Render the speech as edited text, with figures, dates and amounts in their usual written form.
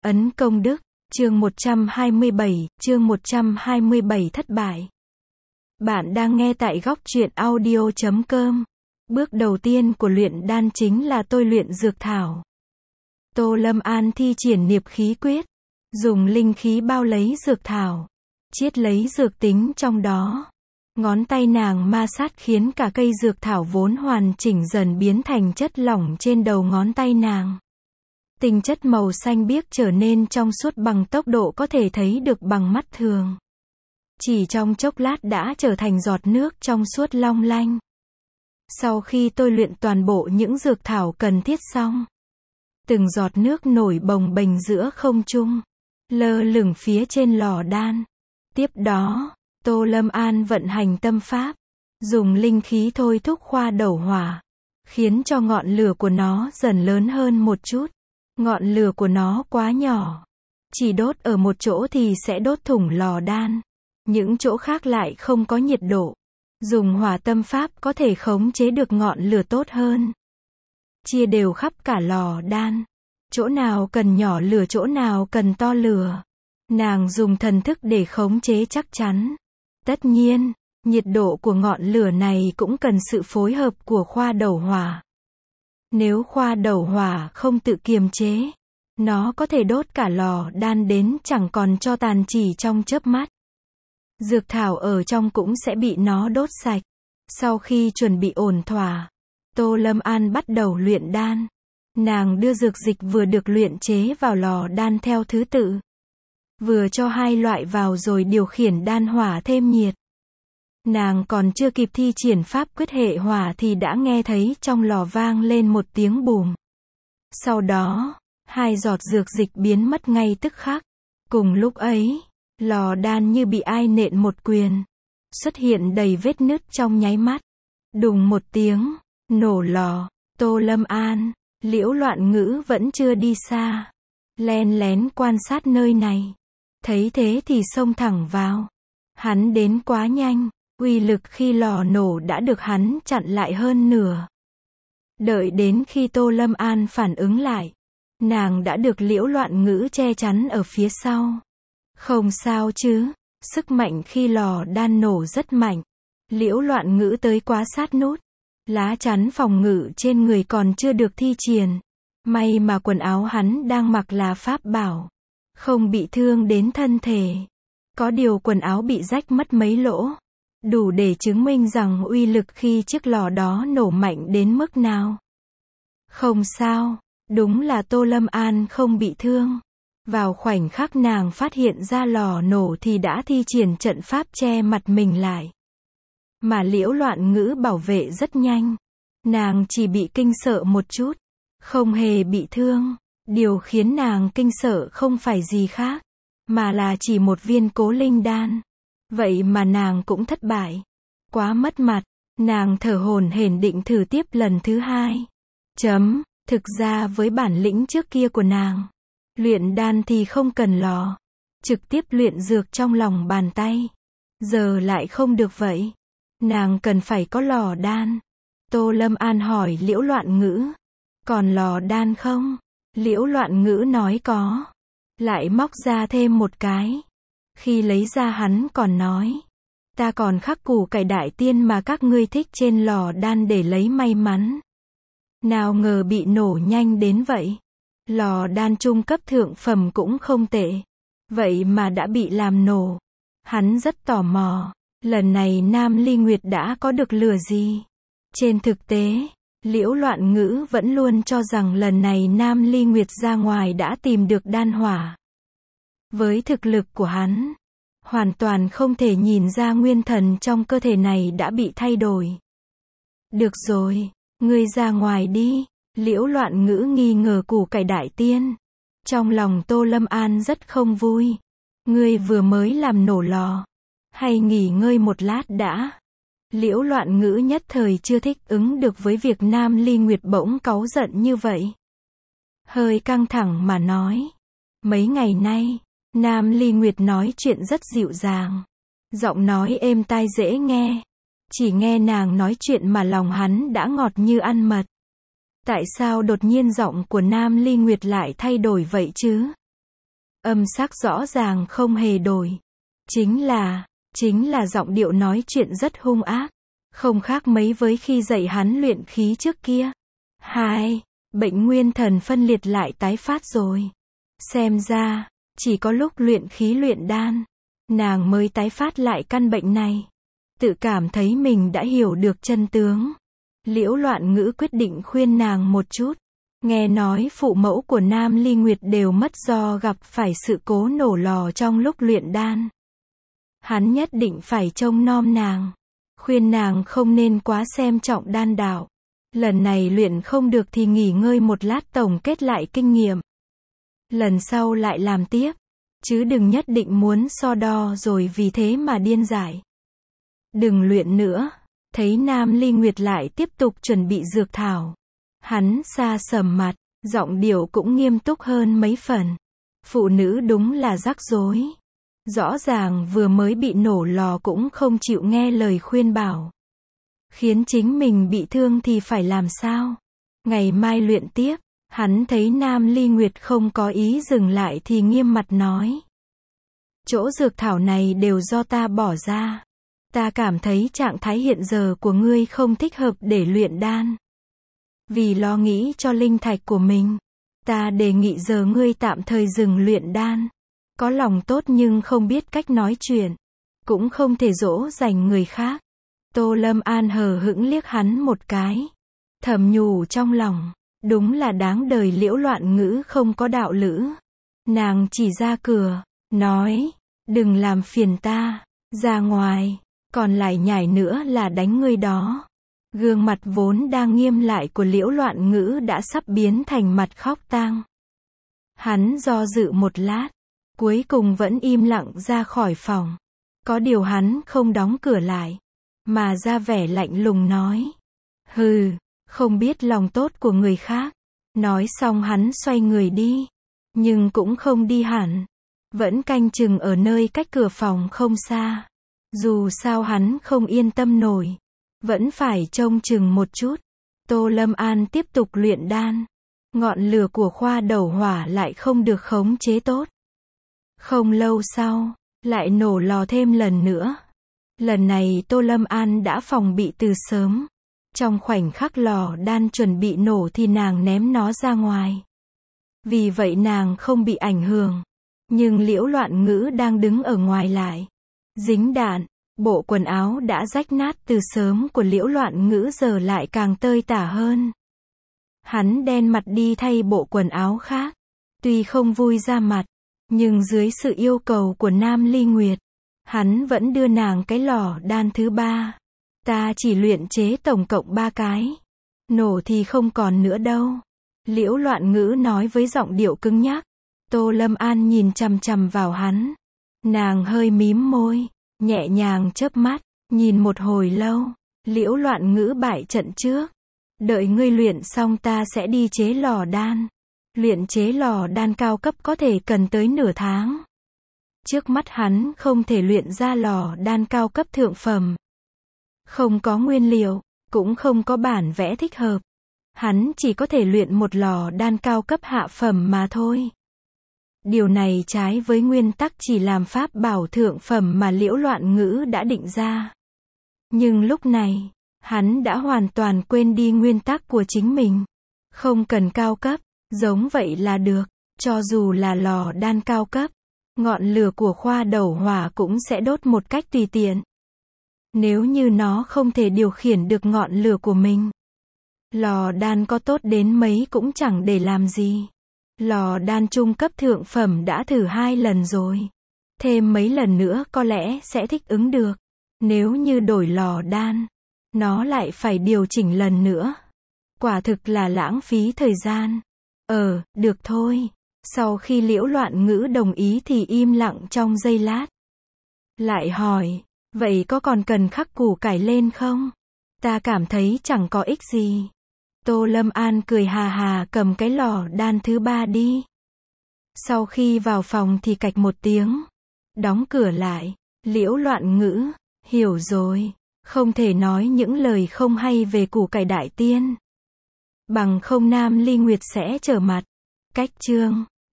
Ấn công đức, chương 127 thất bại. Bạn đang nghe tại góc truyện audio.com. Bước đầu tiên của luyện đan chính là tôi luyện dược thảo. Tô Lâm An thi triển niệm khí quyết, dùng linh khí bao lấy dược thảo, chiết lấy dược tính trong đó. Ngón tay nàng ma sát khiến cả cây dược thảo vốn hoàn chỉnh dần biến thành chất lỏng trên đầu ngón tay nàng. Tinh chất màu xanh biếc trở nên trong suốt bằng tốc độ có thể thấy được bằng mắt thường. Chỉ trong chốc lát đã trở thành giọt nước trong suốt long lanh. Sau khi tôi luyện toàn bộ những dược thảo cần thiết xong, từng giọt nước nổi bồng bềnh giữa không trung, lơ lửng phía trên lò đan. Tiếp đó, Tô Lâm An vận hành tâm pháp, dùng linh khí thôi thúc khoa đầu hỏa, khiến cho ngọn lửa của nó dần lớn hơn một chút. Ngọn lửa của nó quá nhỏ, chỉ đốt ở một chỗ thì sẽ đốt thủng lò đan, những chỗ khác lại không có nhiệt độ. Dùng hỏa tâm pháp có thể khống chế được ngọn lửa tốt hơn. Chia đều khắp cả lò đan, chỗ nào cần nhỏ lửa chỗ nào cần to lửa. Nàng dùng thần thức để khống chế chắc chắn. Tất nhiên, nhiệt độ của ngọn lửa này cũng cần sự phối hợp của khoa đầu hỏa. Nếu khoa đầu hỏa không tự kiềm chế, nó có thể đốt cả lò đan đến chẳng còn tro tàn chỉ trong chớp mắt. Dược thảo ở trong cũng sẽ bị nó đốt sạch. Sau khi chuẩn bị ổn thỏa, Tô Lâm An bắt đầu luyện đan. Nàng đưa dược dịch vừa được luyện chế vào lò đan theo thứ tự. Vừa cho hai loại vào rồi điều khiển đan hỏa thêm nhiệt. Nàng còn chưa kịp thi triển pháp quyết hệ hỏa thì đã nghe thấy trong lò vang lên một tiếng bùm. Sau đó, hai giọt dược dịch biến mất ngay tức khắc. Cùng lúc ấy, lò đan như bị ai nện một quyền, xuất hiện đầy vết nứt trong nháy mắt. Đùng một tiếng, nổ lò. Tô Lâm An, Liễu Loạn Ngữ vẫn chưa đi xa, len lén quan sát nơi này. Thấy thế thì xông thẳng vào. Hắn đến quá nhanh, uy lực khi lò nổ đã được hắn chặn lại hơn nửa. Đợi đến khi Tô Lâm An phản ứng lại, nàng đã được Liễu Loạn Ngữ che chắn ở phía sau. Không sao chứ, sức mạnh khi lò đan nổ rất mạnh. Liễu Loạn Ngữ tới quá sát nút. Lá chắn phòng ngự trên người còn chưa được thi triển. May mà quần áo hắn đang mặc là pháp bảo, không bị thương đến thân thể. Có điều quần áo bị rách mất mấy lỗ, đủ để chứng minh rằng uy lực khi chiếc lò đó nổ mạnh đến mức nào. Không sao, đúng là Tô Lâm An không bị thương. Vào khoảnh khắc nàng phát hiện ra lò nổ thì đã thi triển trận pháp che mặt mình lại. Mà Liễu Loạn Ngữ bảo vệ rất nhanh. Nàng chỉ bị kinh sợ một chút, không hề bị thương. Điều khiến nàng kinh sợ không phải gì khác, mà là chỉ một viên cố linh đan. Vậy mà nàng cũng thất bại. Quá mất mặt, nàng thở hổn hển định thử tiếp lần thứ hai. Thực ra với bản lĩnh trước kia của nàng, luyện đan thì không cần lò, trực tiếp luyện dược trong lòng bàn tay. Giờ lại không được vậy. Nàng cần phải có lò đan. Tô Lâm An hỏi Liễu Loạn Ngữ, còn lò đan không? Liễu Loạn Ngữ nói có. Lại móc ra thêm một cái. Khi lấy ra hắn còn nói, ta còn khắc củ cải đại tiên mà các ngươi thích trên lò đan để lấy may mắn. Nào ngờ bị nổ nhanh đến vậy. Lò đan trung cấp thượng phẩm cũng không tệ, vậy mà đã bị làm nổ. Hắn rất tò mò, lần này Nam Ly Nguyệt đã có được lửa gì? Trên thực tế, Liễu Loạn Ngữ vẫn luôn cho rằng lần này Nam Ly Nguyệt ra ngoài đã tìm được đan hỏa. Với thực lực của hắn, hoàn toàn không thể nhìn ra nguyên thần trong cơ thể này đã bị thay đổi. Được rồi, ngươi ra ngoài đi. Liễu Loạn Ngữ nghi ngờ củ cải đại tiên. Trong lòng Tô Lâm An rất không vui. Ngươi vừa mới làm nổ lò, hay nghỉ ngơi một lát đã. Liễu Loạn Ngữ nhất thời chưa thích ứng được với việc Nam Ly Nguyệt bỗng cáu giận như vậy. Hơi căng thẳng mà nói. Mấy ngày nay, Nam Ly Nguyệt nói chuyện rất dịu dàng. Giọng nói êm tai dễ nghe. Chỉ nghe nàng nói chuyện mà lòng hắn đã ngọt như ăn mật. Tại sao đột nhiên giọng của Nam Ly Nguyệt lại thay đổi vậy chứ? Âm sắc rõ ràng không hề đổi. Chính là giọng điệu nói chuyện rất hung ác. Không khác mấy với khi dạy hắn luyện khí trước kia. Bệnh nguyên thần phân liệt lại tái phát rồi. Xem ra, chỉ có lúc luyện khí luyện đan, nàng mới tái phát lại căn bệnh này. Tự cảm thấy mình đã hiểu được chân tướng. Liễu Loạn Ngữ quyết định khuyên nàng một chút. Nghe nói phụ mẫu của Nam Ly Nguyệt đều mất do gặp phải sự cố nổ lò trong lúc luyện đan. Hắn nhất định phải trông nom nàng. Khuyên nàng không nên quá xem trọng đan đạo. Lần này luyện không được thì nghỉ ngơi một lát tổng kết lại kinh nghiệm. Lần sau lại làm tiếp. Chứ đừng nhất định muốn so đo rồi vì thế mà điên dại. Đừng luyện nữa. Thấy Nam Ly Nguyệt lại tiếp tục chuẩn bị dược thảo. Hắn xa sầm mặt, giọng điệu cũng nghiêm túc hơn mấy phần. Phụ nữ đúng là rắc rối. Rõ ràng vừa mới bị nổ lò cũng không chịu nghe lời khuyên bảo. Khiến chính mình bị thương thì phải làm sao? Ngày mai luyện tiếp. Hắn thấy Nam Ly Nguyệt không có ý dừng lại thì nghiêm mặt nói. Chỗ dược thảo này đều do ta bỏ ra. Ta cảm thấy trạng thái hiện giờ của ngươi không thích hợp để luyện đan. Vì lo nghĩ cho linh thạch của mình, ta đề nghị giờ ngươi tạm thời dừng luyện đan. Có lòng tốt nhưng không biết cách nói chuyện, cũng không thể dỗ dành người khác. Tô Lâm An hờ hững liếc hắn một cái, thầm nhủ trong lòng, đúng là đáng đời Liễu Loạn Ngữ không có đạo lữ. Nàng chỉ ra cửa, nói, đừng làm phiền ta, ra ngoài, còn lại nhảy nữa là đánh ngươi đó. Gương mặt vốn đang nghiêm lại của Liễu Loạn Ngữ đã sắp biến thành mặt khóc tang. Hắn do dự một lát, cuối cùng vẫn im lặng ra khỏi phòng. Có điều hắn không đóng cửa lại, mà ra vẻ lạnh lùng nói. Hừ, không biết lòng tốt của người khác. Nói xong hắn xoay người đi, nhưng cũng không đi hẳn. Vẫn canh chừng ở nơi cách cửa phòng không xa. Dù sao hắn không yên tâm nổi. Vẫn phải trông chừng một chút. Tô Lâm An tiếp tục luyện đan. Ngọn lửa của khoa đầu hỏa lại không được khống chế tốt. Không lâu sau, lại nổ lò thêm lần nữa. Lần này Tô Lâm An đã phòng bị từ sớm. Trong khoảnh khắc lò đan chuẩn bị nổ thì nàng ném nó ra ngoài. Vì vậy nàng không bị ảnh hưởng. Nhưng Liễu Loạn Ngữ đang đứng ở ngoài lại dính đạn. Bộ quần áo đã rách nát từ sớm của Liễu Loạn Ngữ giờ lại càng tơi tả hơn. Hắn đen mặt đi thay bộ quần áo khác. Tuy không vui ra mặt, nhưng dưới sự yêu cầu của Nam Ly Nguyệt, hắn vẫn đưa nàng cái lò đan thứ 3. Ta chỉ luyện chế tổng cộng 3 cái. Nổ thì không còn nữa đâu. Liễu Loạn Ngữ nói với giọng điệu cứng nhắc. Tô Lâm An nhìn chằm chằm vào hắn. Nàng hơi mím môi, nhẹ nhàng chớp mắt, nhìn một hồi lâu. Liễu Loạn Ngữ bại trận trước. Đợi ngươi luyện xong ta sẽ đi chế lò đan. Luyện chế lò đan cao cấp có thể cần tới nửa tháng. Trước mắt hắn không thể luyện ra lò đan cao cấp thượng phẩm. Không có nguyên liệu, cũng không có bản vẽ thích hợp. Hắn chỉ có thể luyện một lò đan cao cấp hạ phẩm mà thôi. Điều này trái với nguyên tắc chỉ làm pháp bảo thượng phẩm mà Liễu Loạn Ngữ đã định ra. Nhưng lúc này, hắn đã hoàn toàn quên đi nguyên tắc của chính mình. Không cần cao cấp, giống vậy là được. Cho dù là lò đan cao cấp, ngọn lửa của khoa đầu hỏa cũng sẽ đốt một cách tùy tiện. Nếu như nó không thể điều khiển được ngọn lửa của mình, lò đan có tốt đến mấy cũng chẳng để làm gì. Lò đan trung cấp thượng phẩm đã thử 2 lần rồi. Thêm mấy lần nữa có lẽ sẽ thích ứng được. Nếu như đổi lò đan, nó lại phải điều chỉnh lần nữa. Quả thực là lãng phí thời gian. Được thôi. Sau khi Liễu Loạn Ngữ đồng ý thì im lặng trong giây lát. Lại hỏi, vậy có còn cần khắc củ cải lên không? Ta cảm thấy chẳng có ích gì. Tô Lâm An cười hà hà cầm cái lò đan thứ 3 đi. Sau khi vào phòng thì cạch một tiếng. Đóng cửa lại. Liễu Loạn Ngữ, hiểu rồi. Không thể nói những lời không hay về củ cải đại tiên. Bằng không Nam Ly Nguyệt sẽ trở mặt. Cách chương